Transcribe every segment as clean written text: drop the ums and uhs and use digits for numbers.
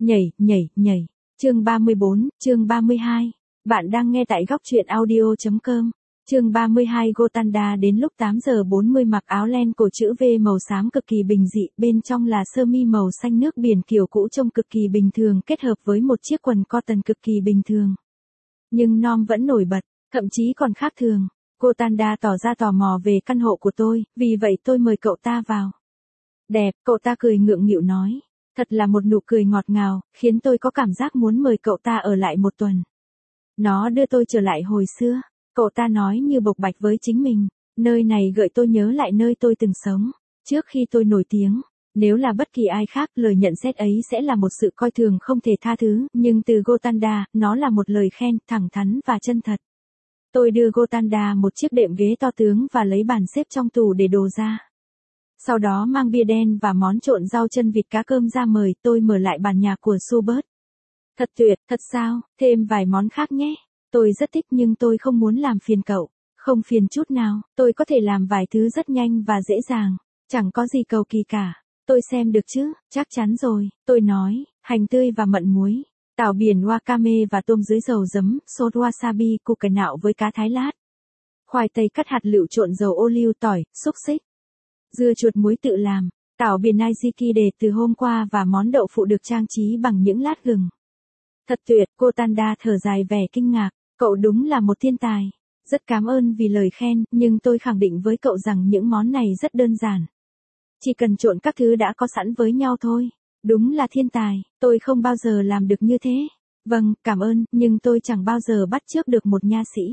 Nhảy. Chương 34, chương 32. Bạn đang nghe tại góc truyện audio.com. Chương 32 Gotanda đến lúc 8 giờ 40 mặc áo len cổ chữ V màu xám cực kỳ bình dị, bên trong là sơ mi màu xanh nước biển kiểu cũ trông cực kỳ bình thường kết hợp với một chiếc quần cotton cực kỳ bình thường. Nhưng Norm vẫn nổi bật, thậm chí còn khác thường. Gotanda tỏ ra tò mò về căn hộ của tôi, vì vậy tôi mời cậu ta vào. Đẹp, cậu ta cười ngượng nghịu nói. Thật là một nụ cười ngọt ngào, khiến tôi có cảm giác muốn mời cậu ta ở lại một tuần. Nó đưa tôi trở lại hồi xưa, cậu ta nói như bộc bạch với chính mình. Nơi này gợi tôi nhớ lại nơi tôi từng sống, trước khi tôi nổi tiếng. Nếu là bất kỳ ai khác, lời nhận xét ấy sẽ là một sự coi thường không thể tha thứ, nhưng từ Gotanda, nó là một lời khen, thẳng thắn và chân thật. Tôi đưa Gotanda một chiếc đệm ghế to tướng và lấy bàn xếp trong tủ để đồ ra. Sau đó mang bia đen và món trộn rau chân vịt cá cơm ra mời. Tôi mở lại bàn nhạc của Schubert. Thật tuyệt, thật sao, thêm vài món khác nhé. Tôi rất thích nhưng tôi không muốn làm phiền cậu. Không phiền chút nào, tôi có thể làm vài thứ rất nhanh và dễ dàng. Chẳng có gì cầu kỳ cả. Tôi xem được chứ, chắc chắn rồi, tôi nói, hành tươi và mận muối. Tảo biển wakame và tôm dưới dầu giấm, sốt wasabi, củ cải nạo với cá thái lát. Khoai tây cắt hạt lựu trộn dầu ô liu tỏi, xúc xích. Dưa chuột muối tự làm, tảo biển Nijiki để từ hôm qua và món đậu phụ được trang trí bằng những lát gừng. Thật tuyệt, Gotanda thở dài vẻ kinh ngạc, cậu đúng là một thiên tài. Rất cảm ơn vì lời khen, nhưng tôi khẳng định với cậu rằng những món này rất đơn giản. Chỉ cần trộn các thứ đã có sẵn với nhau thôi. Đúng là thiên tài, tôi không bao giờ làm được như thế. Vâng, cảm ơn, nhưng tôi chẳng bao giờ bắt chước được một nha sĩ.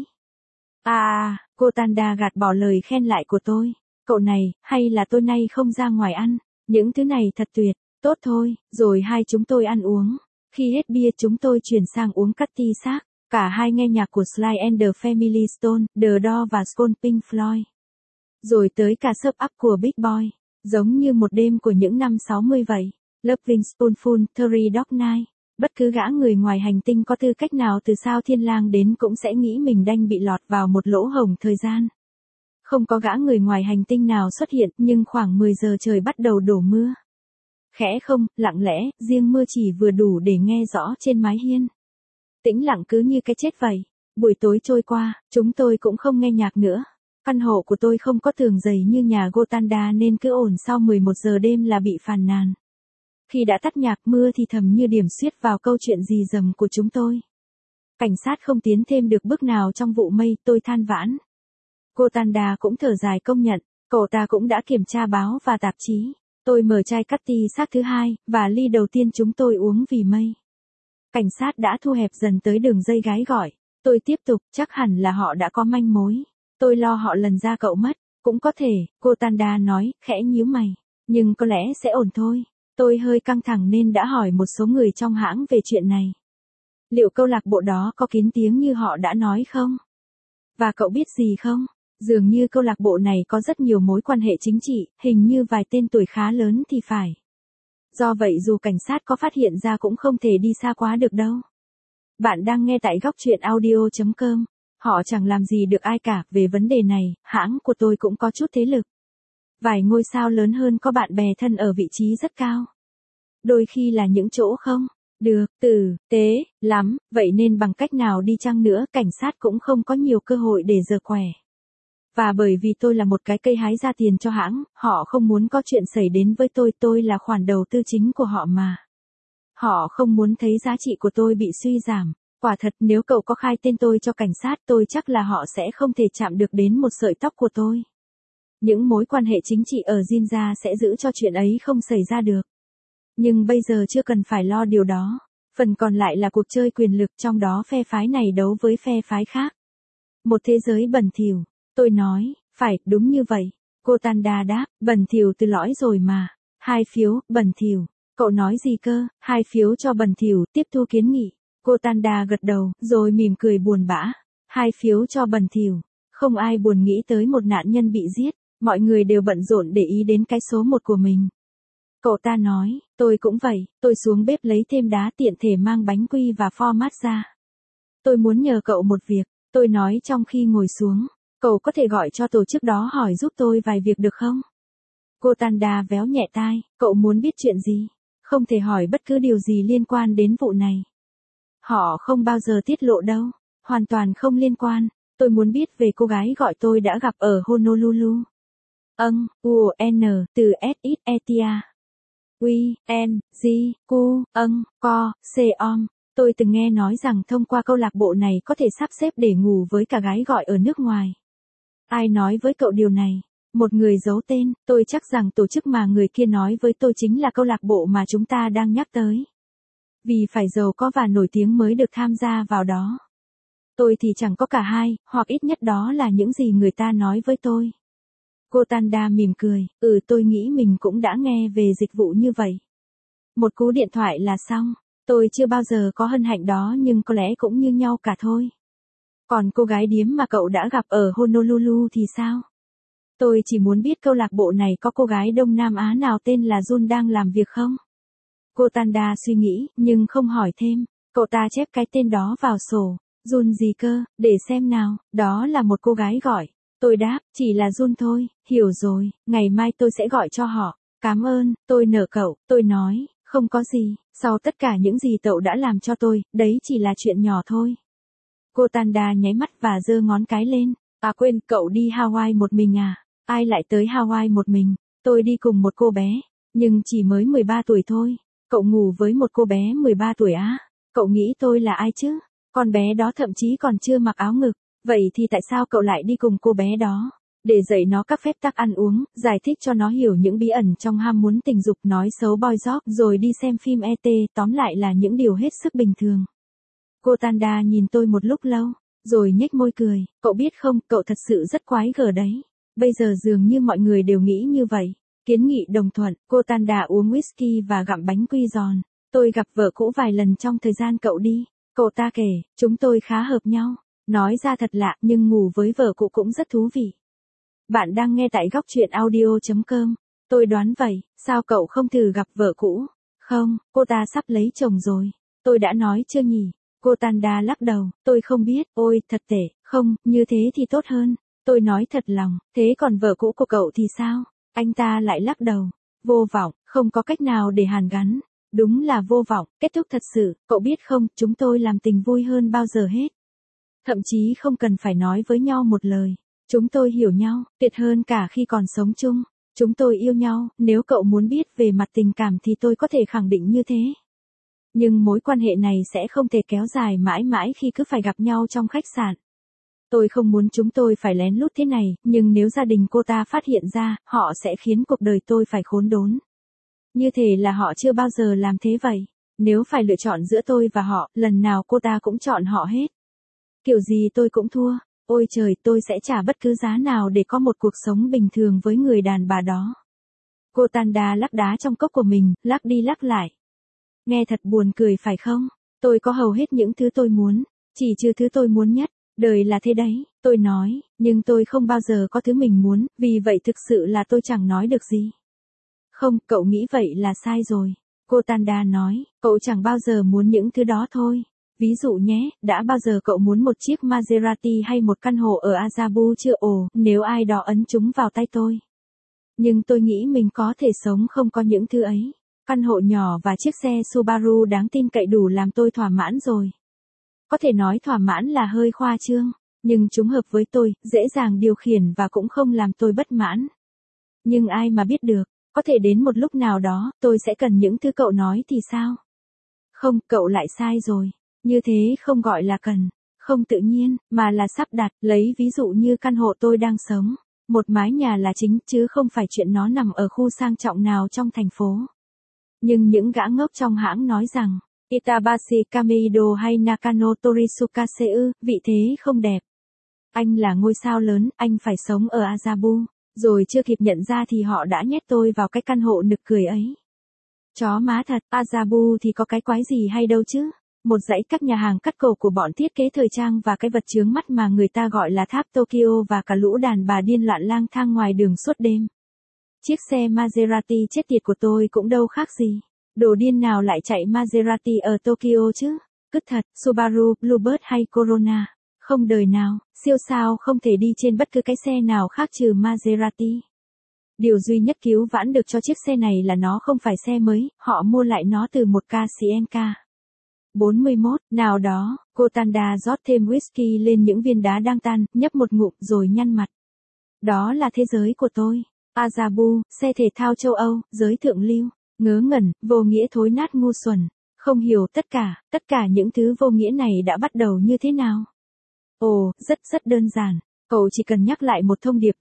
Gotanda gạt bỏ lời khen lại của tôi. Cậu này, hay là tôi nay không ra ngoài ăn, những thứ này thật tuyệt, tốt thôi, rồi hai chúng tôi ăn uống. Khi hết bia chúng tôi chuyển sang uống Cutty Sark, cả hai nghe nhạc của Sly and the Family Stone, The Doors và Skull Pink Floyd. Rồi tới cả Sub Up của Big Boy, giống như một đêm của những năm 60 vậy. Loving Spoonful, Three Dog Night. Bất cứ gã người ngoài hành tinh có tư cách nào từ sao thiên lang đến cũng sẽ nghĩ mình đang bị lọt vào một lỗ hổng thời gian. Không có gã người ngoài hành tinh nào xuất hiện, nhưng khoảng 10 giờ trời bắt đầu đổ mưa. Khẽ không, lặng lẽ, riêng mưa chỉ vừa đủ để nghe rõ trên mái hiên. Tĩnh lặng cứ như cái chết vậy. Buổi tối trôi qua, chúng tôi cũng không nghe nhạc nữa. Căn hộ của tôi không có tường dày như nhà Gotanda nên cứ ồn sau 11 giờ đêm là bị phàn nàn. Khi đã tắt nhạc, mưa thì thầm như điểm xuyết vào câu chuyện rì rầm của chúng tôi. Cảnh sát không tiến thêm được bước nào trong vụ mây, tôi than vãn. Gotanda cũng thở dài công nhận, cậu ta cũng đã kiểm tra báo và tạp chí. Tôi mở chai Cutty Sark thứ hai, và ly đầu tiên chúng tôi uống vì mây. Cảnh sát đã thu hẹp dần tới đường dây gái gọi. Tôi tiếp tục, chắc hẳn là họ đã có manh mối. Tôi lo họ lần ra cậu mất. Cũng có thể, Gotanda nói, khẽ nhíu mày. Nhưng có lẽ sẽ ổn thôi. Tôi hơi căng thẳng nên đã hỏi một số người trong hãng về chuyện này. Liệu câu lạc bộ đó có kín tiếng như họ đã nói không? Và cậu biết gì không? Dường như câu lạc bộ này có rất nhiều mối quan hệ chính trị, hình như vài tên tuổi khá lớn thì phải. Do vậy dù cảnh sát có phát hiện ra cũng không thể đi xa quá được đâu. Bạn đang nghe tại góc truyện audio.com. Họ chẳng làm gì được ai cả về vấn đề này, hãng của tôi cũng có chút thế lực. Vài ngôi sao lớn hơn có bạn bè thân ở vị trí rất cao. Đôi khi là những chỗ không được tử tế lắm, vậy nên bằng cách nào đi chăng nữa cảnh sát cũng không có nhiều cơ hội để giở quẻ. Và bởi vì tôi là một cái cây hái ra tiền cho hãng, họ không muốn có chuyện xảy đến với tôi là khoản đầu tư chính của họ mà. Họ không muốn thấy giá trị của tôi bị suy giảm. Quả thật nếu cậu có khai tên tôi cho cảnh sát tôi chắc là họ sẽ không thể chạm được đến một sợi tóc của tôi. Những mối quan hệ chính trị ở Jinja sẽ giữ cho chuyện ấy không xảy ra được. Nhưng bây giờ chưa cần phải lo điều đó. Phần còn lại là cuộc chơi quyền lực trong đó phe phái này đấu với phe phái khác. Một thế giới bẩn thỉu. Tôi nói, phải, đúng như vậy. Gotanda đáp, bẩn thỉu từ lõi rồi mà. 2 phiếu, bẩn thỉu. Cậu nói gì cơ? 2 phiếu cho bẩn thỉu, tiếp thu kiến nghị. Gotanda gật đầu, rồi mỉm cười buồn bã. 2 phiếu cho bẩn thỉu. Không ai buồn nghĩ tới một nạn nhân bị giết. Mọi người đều bận rộn để ý đến cái số 1 của mình. Cậu ta nói, tôi cũng vậy. Tôi xuống bếp lấy thêm đá tiện thể mang bánh quy và format ra. Tôi muốn nhờ cậu một việc. Tôi nói trong khi ngồi xuống. Cậu có thể gọi cho tổ chức đó hỏi giúp tôi vài việc được không? Gotanda véo nhẹ tai, cậu muốn biết chuyện gì? Không thể hỏi bất cứ điều gì liên quan đến vụ này. Họ không bao giờ tiết lộ đâu. Hoàn toàn không liên quan. Tôi muốn biết về cô gái gọi tôi đã gặp ở Honolulu. U-N, từ S-I-E-T-A. U-N-G, Q, Co, C-om. Tôi từng nghe nói rằng thông qua câu lạc bộ này có thể sắp xếp để ngủ với cả gái gọi ở nước ngoài. Ai nói với cậu điều này? Một người giấu tên, tôi chắc rằng tổ chức mà người kia nói với tôi chính là câu lạc bộ mà chúng ta đang nhắc tới. Vì phải giàu có và nổi tiếng mới được tham gia vào đó. Tôi thì chẳng có cả hai, hoặc ít nhất đó là những gì người ta nói với tôi. Cô Tanda mỉm cười, tôi nghĩ mình cũng đã nghe về dịch vụ như vậy. Một cú điện thoại là xong, tôi chưa bao giờ có hân hạnh đó nhưng có lẽ cũng như nhau cả thôi. Còn cô gái điếm mà cậu đã gặp ở Honolulu thì sao? Tôi chỉ muốn biết câu lạc bộ này có cô gái Đông Nam Á nào tên là Jun đang làm việc không? Cô Tanda suy nghĩ, nhưng không hỏi thêm. Cậu ta chép cái tên đó vào sổ. Jun gì cơ, để xem nào, đó là một cô gái gọi. Tôi đáp, chỉ là Jun thôi, hiểu rồi, ngày mai tôi sẽ gọi cho họ. Cảm ơn, tôi nợ cậu, tôi nói, không có gì, sau tất cả những gì cậu đã làm cho tôi, đấy chỉ là chuyện nhỏ thôi. Cô Tanda nháy mắt và giơ ngón cái lên. À quên, cậu đi Hawaii một mình à? Ai lại tới Hawaii một mình? Tôi đi cùng một cô bé, nhưng chỉ mới 13 tuổi thôi. Cậu ngủ với một cô bé 13 tuổi á? Cậu nghĩ tôi là ai chứ? Con bé đó thậm chí còn chưa mặc áo ngực. Vậy thì tại sao cậu lại đi cùng cô bé đó? Để dạy nó các phép tắc ăn uống, giải thích cho nó hiểu những bí ẩn trong ham muốn tình dục, nói xấu boy job, rồi đi xem phim ET, tóm lại là những điều hết sức bình thường. Cô Tanda nhìn tôi một lúc lâu, rồi nhếch môi cười, cậu biết không, cậu thật sự rất quái gở đấy. Bây giờ dường như mọi người đều nghĩ như vậy. Kiến nghị đồng thuận, cô Tanda uống whisky và gặm bánh quy giòn. Tôi gặp vợ cũ vài lần trong thời gian cậu đi. Cậu ta kể, chúng tôi khá hợp nhau. Nói ra thật lạ, nhưng ngủ với vợ cũ cũng rất thú vị. Bạn đang nghe tại góc truyện audio.com. Tôi đoán vậy, sao cậu không thử gặp vợ cũ? Không, cô ta sắp lấy chồng rồi. Tôi đã nói chưa nhỉ? Cô Tanda lắc đầu, tôi không biết, ôi, thật tệ, không, như thế thì tốt hơn. Tôi nói thật lòng, thế còn vợ cũ của cậu thì sao? Anh ta lại lắc đầu. Vô vọng, không có cách nào để hàn gắn. Đúng là vô vọng, kết thúc thật sự, cậu biết không, chúng tôi làm tình vui hơn bao giờ hết. Thậm chí không cần phải nói với nhau một lời. Chúng tôi hiểu nhau, tuyệt hơn cả khi còn sống chung. Chúng tôi yêu nhau, nếu cậu muốn biết về mặt tình cảm thì tôi có thể khẳng định như thế. Nhưng mối quan hệ này sẽ không thể kéo dài mãi mãi khi cứ phải gặp nhau trong khách sạn. Tôi không muốn chúng tôi phải lén lút thế này, nhưng nếu gia đình cô ta phát hiện ra, họ sẽ khiến cuộc đời tôi phải khốn đốn. Như thể là họ chưa bao giờ làm thế vậy. Nếu phải lựa chọn giữa tôi và họ, lần nào cô ta cũng chọn họ hết. Kiểu gì tôi cũng thua. Ôi trời, tôi sẽ trả bất cứ giá nào để có một cuộc sống bình thường với người đàn bà đó. Cô Tanda lắc đá trong cốc của mình, lắc đi lắc lại. Nghe thật buồn cười phải không? Tôi có hầu hết những thứ tôi muốn, chỉ trừ thứ tôi muốn nhất. Đời là thế đấy, tôi nói, nhưng tôi không bao giờ có thứ mình muốn, vì vậy thực sự là tôi chẳng nói được gì. Không, cậu nghĩ vậy là sai rồi. Cô Tanda nói, cậu chẳng bao giờ muốn những thứ đó thôi. Ví dụ nhé, đã bao giờ cậu muốn một chiếc Maserati hay một căn hộ ở Azabu chưa? Ồ, nếu ai đó ấn chúng vào tay tôi. Nhưng tôi nghĩ mình có thể sống không có những thứ ấy. Căn hộ nhỏ và chiếc xe Subaru đáng tin cậy đủ làm tôi thỏa mãn rồi. Có thể nói thỏa mãn là hơi khoa trương, nhưng chúng hợp với tôi, dễ dàng điều khiển và cũng không làm tôi bất mãn. Nhưng ai mà biết được, có thể đến một lúc nào đó, tôi sẽ cần những thứ cậu nói thì sao? Không, cậu lại sai rồi. Như thế không gọi là cần, không tự nhiên, mà là sắp đặt, lấy ví dụ như căn hộ tôi đang sống. Một mái nhà là chính, chứ không phải chuyện nó nằm ở khu sang trọng nào trong thành phố. Nhưng những gã ngốc trong hãng nói rằng, Itabashi Kameido hay Nakano Torisukaseu, vị thế không đẹp. Anh là ngôi sao lớn, anh phải sống ở Azabu. Rồi chưa kịp nhận ra thì họ đã nhét tôi vào cái căn hộ nực cười ấy. Chó má thật, Azabu thì có cái quái gì hay đâu chứ. Một dãy các nhà hàng cắt cổ của bọn thiết kế thời trang và cái vật chướng mắt mà người ta gọi là tháp Tokyo và cả lũ đàn bà điên loạn lang thang ngoài đường suốt đêm. Chiếc xe Maserati chết tiệt của tôi cũng đâu khác gì. Đồ điên nào lại chạy Maserati ở Tokyo chứ? Cứt thật, Subaru, Bluebird hay Corona. Không đời nào, siêu sao không thể đi trên bất cứ cái xe nào khác trừ Maserati. Điều duy nhất cứu vãn được cho chiếc xe này là nó không phải xe mới, họ mua lại nó từ một ca sĩ NK. 41, nào đó, cô Tanda rót thêm whisky lên những viên đá đang tan, nhấp một ngụm rồi nhăn mặt. Đó là thế giới của tôi. Azabu, xe thể thao châu Âu, giới thượng lưu, ngớ ngẩn, vô nghĩa thối nát ngu xuẩn, không hiểu tất cả những thứ vô nghĩa này đã bắt đầu như thế nào. Ồ, rất đơn giản, cậu chỉ cần nhắc lại một thông điệp,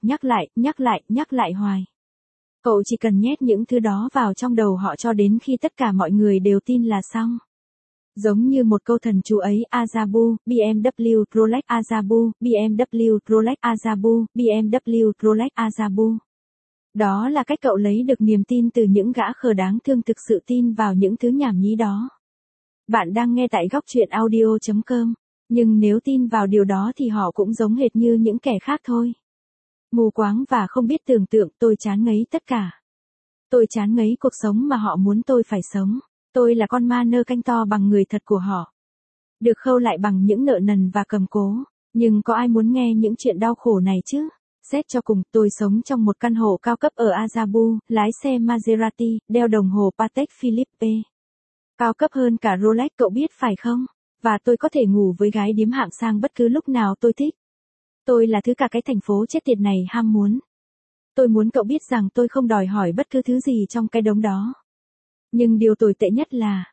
nhắc lại hoài. Cậu chỉ cần nhét những thứ đó vào trong đầu họ cho đến khi tất cả mọi người đều tin là xong. Giống như một câu thần chú ấy, Azabu, BMW, Rolex, Azabu, BMW, Rolex, Azabu, BMW, Rolex, Azabu. Đó là cách cậu lấy được niềm tin từ những gã khờ đáng thương thực sự tin vào những thứ nhảm nhí đó. Bạn đang nghe tại góc truyện audio.com, nhưng nếu tin vào điều đó thì họ cũng giống hệt như những kẻ khác thôi. Mù quáng và không biết tưởng tượng, tôi chán ngấy tất cả. Tôi chán ngấy cuộc sống mà họ muốn tôi phải sống. Tôi là con ma nơ canh to bằng người thật của họ. Được khâu lại bằng những nợ nần và cầm cố. Nhưng có ai muốn nghe những chuyện đau khổ này chứ? Xét cho cùng, tôi sống trong một căn hộ cao cấp ở Azabu, lái xe Maserati, đeo đồng hồ Patek Philippe. Cao cấp hơn cả Rolex, cậu biết phải không? Và tôi có thể ngủ với gái điếm hạng sang bất cứ lúc nào tôi thích. Tôi là thứ cả cái thành phố chết tiệt này ham muốn. Tôi muốn cậu biết rằng tôi không đòi hỏi bất cứ thứ gì trong cái đống đó. Nhưng điều tồi tệ nhất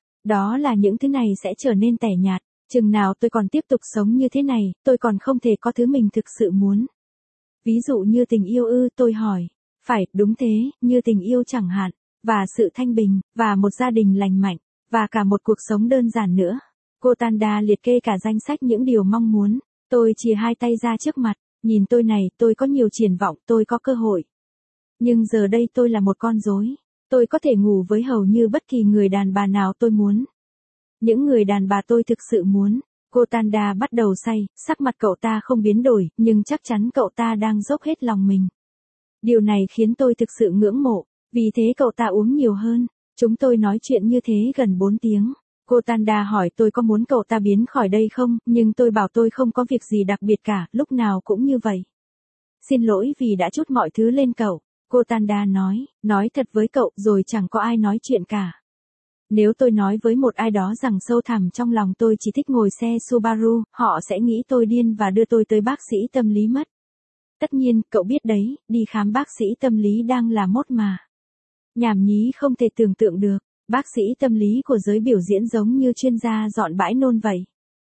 đó là những thứ này sẽ trở nên tẻ nhạt. Chừng nào tôi còn tiếp tục sống như thế này, tôi còn không thể có thứ mình thực sự muốn. Ví dụ như tình yêu ư, tôi hỏi. Phải, đúng thế, như tình yêu chẳng hạn. Và sự thanh bình, và một gia đình lành mạnh, và cả một cuộc sống đơn giản nữa. Cô Tanda liệt kê cả danh sách những điều mong muốn. Tôi chìa hai tay ra trước mặt. Nhìn tôi này, tôi có nhiều triển vọng, tôi có cơ hội. Nhưng giờ đây tôi là một con rối. Tôi có thể ngủ với hầu như bất kỳ người đàn bà nào tôi muốn. Những người đàn bà tôi thực sự muốn. Cô Tanda bắt đầu say, sắc mặt cậu ta không biến đổi, nhưng chắc chắn cậu ta đang dốc hết lòng mình. Điều này khiến tôi thực sự ngưỡng mộ, vì thế cậu ta uống nhiều hơn. Chúng tôi nói chuyện như thế gần 4 tiếng. Cô Tanda hỏi tôi có muốn cậu ta biến khỏi đây không, nhưng tôi bảo tôi không có việc gì đặc biệt cả, lúc nào cũng như vậy. Xin lỗi vì đã trút mọi thứ lên cậu. Cô Tanda nói thật với cậu rồi chẳng có ai nói chuyện cả. Nếu tôi nói với một ai đó rằng sâu thẳm trong lòng tôi chỉ thích ngồi xe Subaru, họ sẽ nghĩ tôi điên và đưa tôi tới bác sĩ tâm lý mất. Tất nhiên, cậu biết đấy, đi khám bác sĩ tâm lý đang là mốt mà. Nhảm nhí không thể tưởng tượng được, bác sĩ tâm lý của giới biểu diễn giống như chuyên gia dọn bãi nôn vậy.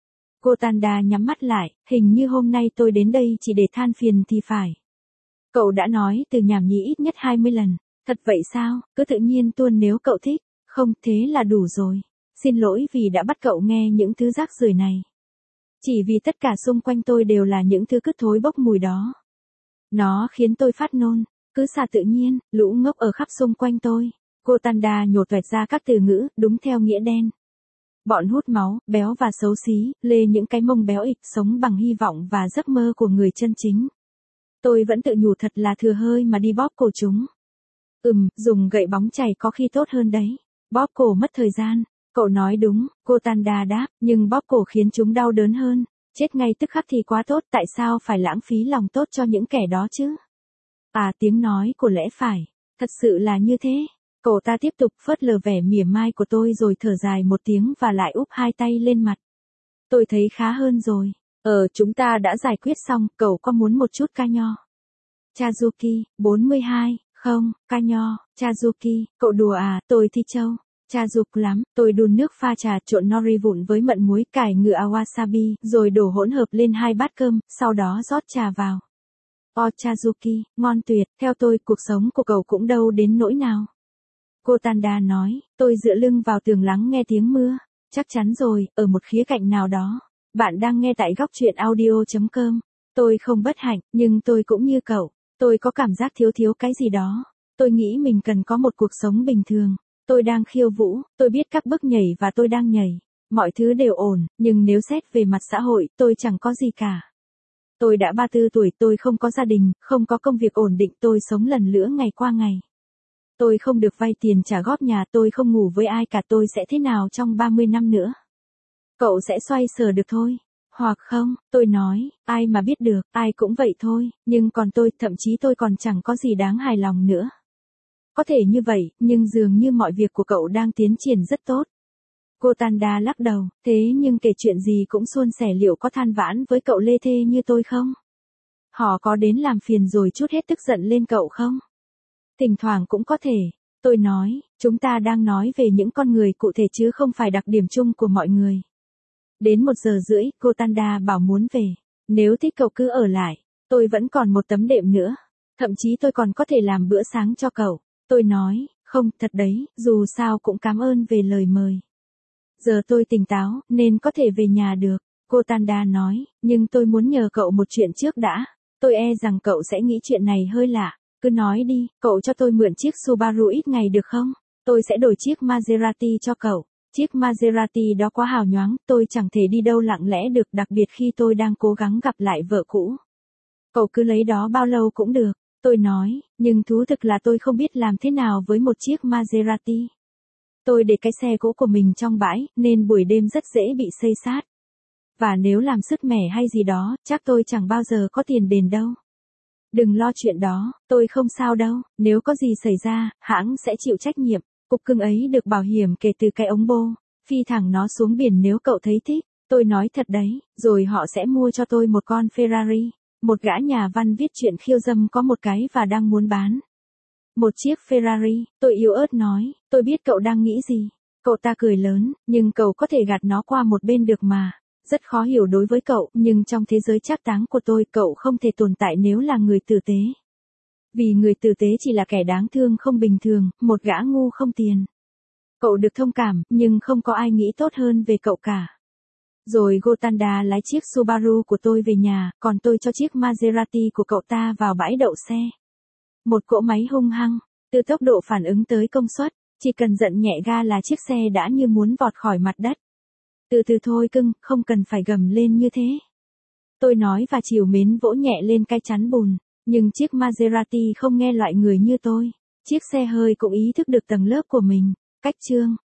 Cô Tanda nhắm mắt lại, hình như hôm nay tôi đến đây chỉ để than phiền thì phải. Cậu đã nói từ nhảm nhí ít nhất 20 lần. Thật vậy sao? Cứ tự nhiên tuôn nếu cậu thích. Không, thế là đủ rồi. Xin lỗi vì đã bắt cậu nghe những thứ rác rưởi này. Chỉ vì tất cả xung quanh tôi đều là những thứ cứ thối bốc mùi đó. Nó khiến tôi phát nôn. Cứ xả tự nhiên, lũ ngốc ở khắp xung quanh tôi. Cô Tanda nhổ toẹt ra các từ ngữ, đúng theo nghĩa đen. Bọn hút máu, béo và xấu xí, lê những cái mông béo ịch sống bằng hy vọng và giấc mơ của người chân chính. Tôi vẫn tự nhủ thật là thừa hơi mà đi bóp cổ chúng. Dùng gậy bóng chày có khi tốt hơn đấy. Bóp cổ mất thời gian. Cậu nói đúng, cô Tanda đáp, nhưng bóp cổ khiến chúng đau đớn hơn. Chết ngay tức khắc thì quá tốt, tại sao phải lãng phí lòng tốt cho những kẻ đó chứ? Tiếng nói của lẽ phải. Thật sự là như thế. Cậu ta tiếp tục phớt lờ vẻ mỉa mai của tôi rồi thở dài một tiếng và lại úp hai tay lên mặt. Tôi thấy khá hơn rồi. Chúng ta đã giải quyết xong, cậu có muốn một chút ca nho? Chazuki, 42, không, ca nho, Chazuki, cậu đùa à, tôi thi châu. Cha dục lắm, tôi đun nước pha trà trộn nori vụn với mận muối, cải ngựa wasabi, rồi đổ hỗn hợp lên 2 bát cơm, sau đó rót trà vào. Chazuki, ngon tuyệt, theo tôi cuộc sống của cậu cũng đâu đến nỗi nào. Cô Tanda nói, tôi dựa lưng vào tường lắng nghe tiếng mưa. Chắc chắn rồi, ở một khía cạnh nào đó. Bạn đang nghe tại góc truyện audio.com. Tôi không bất hạnh, nhưng tôi cũng như cậu. Tôi có cảm giác thiếu cái gì đó. Tôi nghĩ mình cần có một cuộc sống bình thường. Tôi đang khiêu vũ, tôi biết các bước nhảy và tôi đang nhảy. Mọi thứ đều ổn, nhưng nếu xét về mặt xã hội, tôi chẳng có gì cả. Tôi đã 34 tuổi, tôi không có gia đình, không có công việc ổn định, tôi sống lần lữa ngày qua ngày. Tôi không được vay tiền trả góp nhà, tôi không ngủ với ai cả, tôi sẽ thế nào trong 30 năm nữa? Cậu sẽ xoay sở được thôi. Hoặc không, tôi nói, ai mà biết được, ai cũng vậy thôi, nhưng còn tôi, thậm chí tôi còn chẳng có gì đáng hài lòng nữa. Có thể như vậy, nhưng dường như mọi việc của cậu đang tiến triển rất tốt. Cô Tanda lắc đầu, thế nhưng kể chuyện gì cũng suôn sẻ, liệu có than vãn với cậu lê thê như tôi không? Họ có đến làm phiền rồi trút hết tức giận lên cậu không? Thỉnh thoảng cũng có thể. Tôi nói, chúng ta đang nói về những con người cụ thể chứ không phải đặc điểm chung của mọi người. Đến 1:30, cô Tanda bảo muốn về. Nếu thích cậu cứ ở lại. Tôi vẫn còn một tấm đệm nữa. Thậm chí tôi còn có thể làm bữa sáng cho cậu. Tôi nói, không, thật đấy, dù sao cũng cảm ơn về lời mời. Giờ tôi tỉnh táo, nên có thể về nhà được. Cô Tanda nói, nhưng tôi muốn nhờ cậu một chuyện trước đã. Tôi e rằng cậu sẽ nghĩ chuyện này hơi lạ. Cứ nói đi, cậu cho tôi mượn chiếc Subaru ít ngày được không? Tôi sẽ đổi chiếc Maserati cho cậu. Chiếc Maserati đó quá hào nhoáng, tôi chẳng thể đi đâu lặng lẽ được, đặc biệt khi tôi đang cố gắng gặp lại vợ cũ. Cậu cứ lấy đó bao lâu cũng được. Tôi nói, nhưng thú thực là tôi không biết làm thế nào với một chiếc Maserati. Tôi để cái xe cũ của mình trong bãi, nên buổi đêm rất dễ bị xây xát. Và nếu làm sứt mẻ hay gì đó, chắc tôi chẳng bao giờ có tiền đền đâu. Đừng lo chuyện đó, tôi không sao đâu, nếu có gì xảy ra, hãng sẽ chịu trách nhiệm. Cục cưng ấy được bảo hiểm kể từ cái ống bô, phi thẳng nó xuống biển nếu cậu thấy thích. Tôi nói thật đấy, rồi họ sẽ mua cho tôi một con Ferrari. Một gã nhà văn viết chuyện khiêu dâm có một cái và đang muốn bán một chiếc Ferrari. Tôi yếu ớt nói, tôi biết cậu đang nghĩ gì. Cậu ta cười lớn, nhưng cậu có thể gạt nó qua một bên được mà. Rất khó hiểu đối với cậu, nhưng trong thế giới trác táng của tôi, cậu không thể tồn tại nếu là người tử tế. Vì người tử tế chỉ là kẻ đáng thương không bình thường, một gã ngu không tiền. Cậu được thông cảm, nhưng không có ai nghĩ tốt hơn về cậu cả. Rồi Gotanda lái chiếc Subaru của tôi về nhà, còn tôi cho chiếc Maserati của cậu ta vào bãi đậu xe. Một cỗ máy hung hăng, từ tốc độ phản ứng tới công suất, chỉ cần giận nhẹ ga là chiếc xe đã như muốn vọt khỏi mặt đất. Từ từ thôi cưng, không cần phải gầm lên như thế. Tôi nói và trìu mến vỗ nhẹ lên cái chắn bùn, nhưng chiếc Maserati không nghe loại người như tôi. Chiếc xe hơi cũng ý thức được tầng lớp của mình. Cách chương